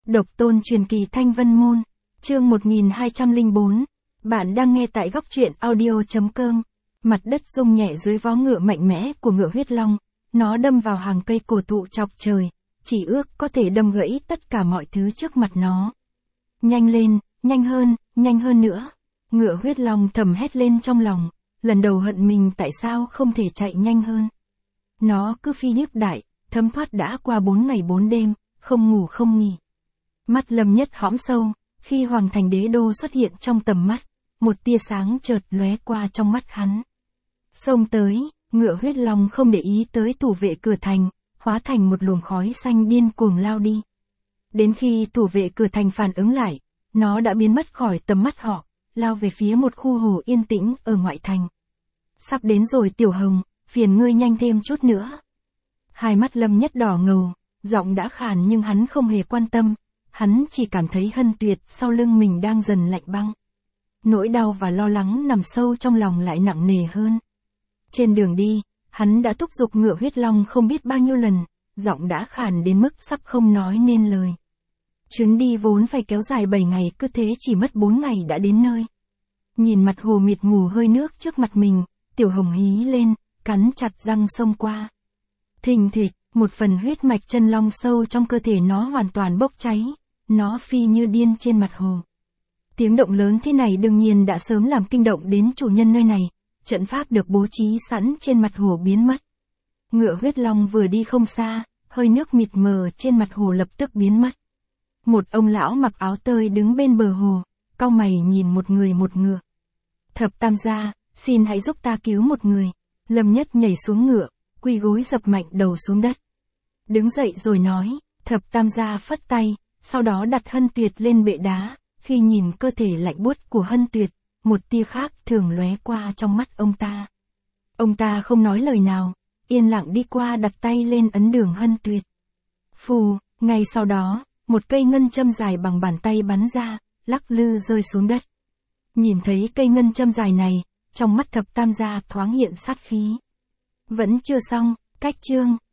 Độc tôn truyền kỳ Thanh Vân Môn, chương 1204. Bạn đang nghe tại góc truyện audio.com. Mặt đất rung nhẹ dưới vó ngựa mạnh mẽ của ngựa huyết long, nó đâm vào hàng cây cổ thụ chọc trời, chỉ ước có thể đâm gãy tất cả mọi thứ trước mặt nó. Nhanh lên, nhanh hơn nữa. Ngựa huyết long thầm hét lên trong lòng, lần đầu hận mình tại sao không thể chạy nhanh hơn. Nó cứ phi nước đại, thấm thoát đã qua 4 ngày 4 đêm, không ngủ không nghỉ. Mắt Lâm Nhất hõm sâu, khi Hoàng Thành Đế Đô xuất hiện trong tầm mắt, một tia sáng chợt lóe qua trong mắt hắn. Xông tới, ngựa huyết long không để ý tới thủ vệ cửa thành, hóa thành một luồng khói xanh điên cuồng lao đi. Đến khi thủ vệ cửa thành phản ứng lại, nó đã biến mất khỏi tầm mắt họ, lao về phía một khu hồ yên tĩnh ở ngoại thành. Sắp đến rồi Tiểu Hồng, phiền ngươi nhanh thêm chút nữa. Hai mắt Lâm Nhất đỏ ngầu, giọng đã khàn nhưng hắn không hề quan tâm, hắn chỉ cảm thấy Hân Tuyệt sau lưng mình đang dần lạnh băng. Nỗi đau và lo lắng nằm sâu trong lòng lại nặng nề hơn. Trên đường đi, hắn đã thúc giục ngựa huyết long không biết bao nhiêu lần, giọng đã khàn đến mức sắp không nói nên lời. Chuyến đi vốn phải kéo dài 7 ngày cứ thế chỉ mất 4 ngày đã đến nơi. Nhìn mặt hồ mịt mù hơi nước trước mặt mình, Tiểu Hồng hí lên, cắn chặt răng xông qua. Thình thịch, một phần huyết mạch chân long sâu trong cơ thể nó hoàn toàn bốc cháy, nó phi như điên trên mặt hồ. Tiếng động lớn thế này đương nhiên đã sớm làm kinh động đến chủ nhân nơi này, trận pháp được bố trí sẵn trên mặt hồ biến mất. Ngựa huyết long vừa đi không xa, hơi nước mịt mờ trên mặt hồ lập tức biến mất. Một ông lão mặc áo tơi đứng bên bờ hồ, cau mày nhìn một người một ngựa. Thập Tam gia, xin hãy giúp ta cứu một người. Lâm Nhất nhảy xuống ngựa, quỳ gối dập mạnh đầu xuống đất. Đứng dậy rồi nói, Thập Tam gia phất tay, sau đó đặt Hân Tuyệt lên bệ đá, khi nhìn cơ thể lạnh buốt của Hân Tuyệt, một tia khác thường lóe qua trong mắt ông ta. Ông ta không nói lời nào, yên lặng đi qua đặt tay lên ấn đường Hân Tuyệt. Phù, ngay sau đó, một cây ngân châm dài bằng bàn tay bắn ra, lắc lư rơi xuống đất. Nhìn thấy cây ngân châm dài này, trong mắt Thập Tam gia thoáng hiện sát khí. Vẫn chưa xong, cách chương.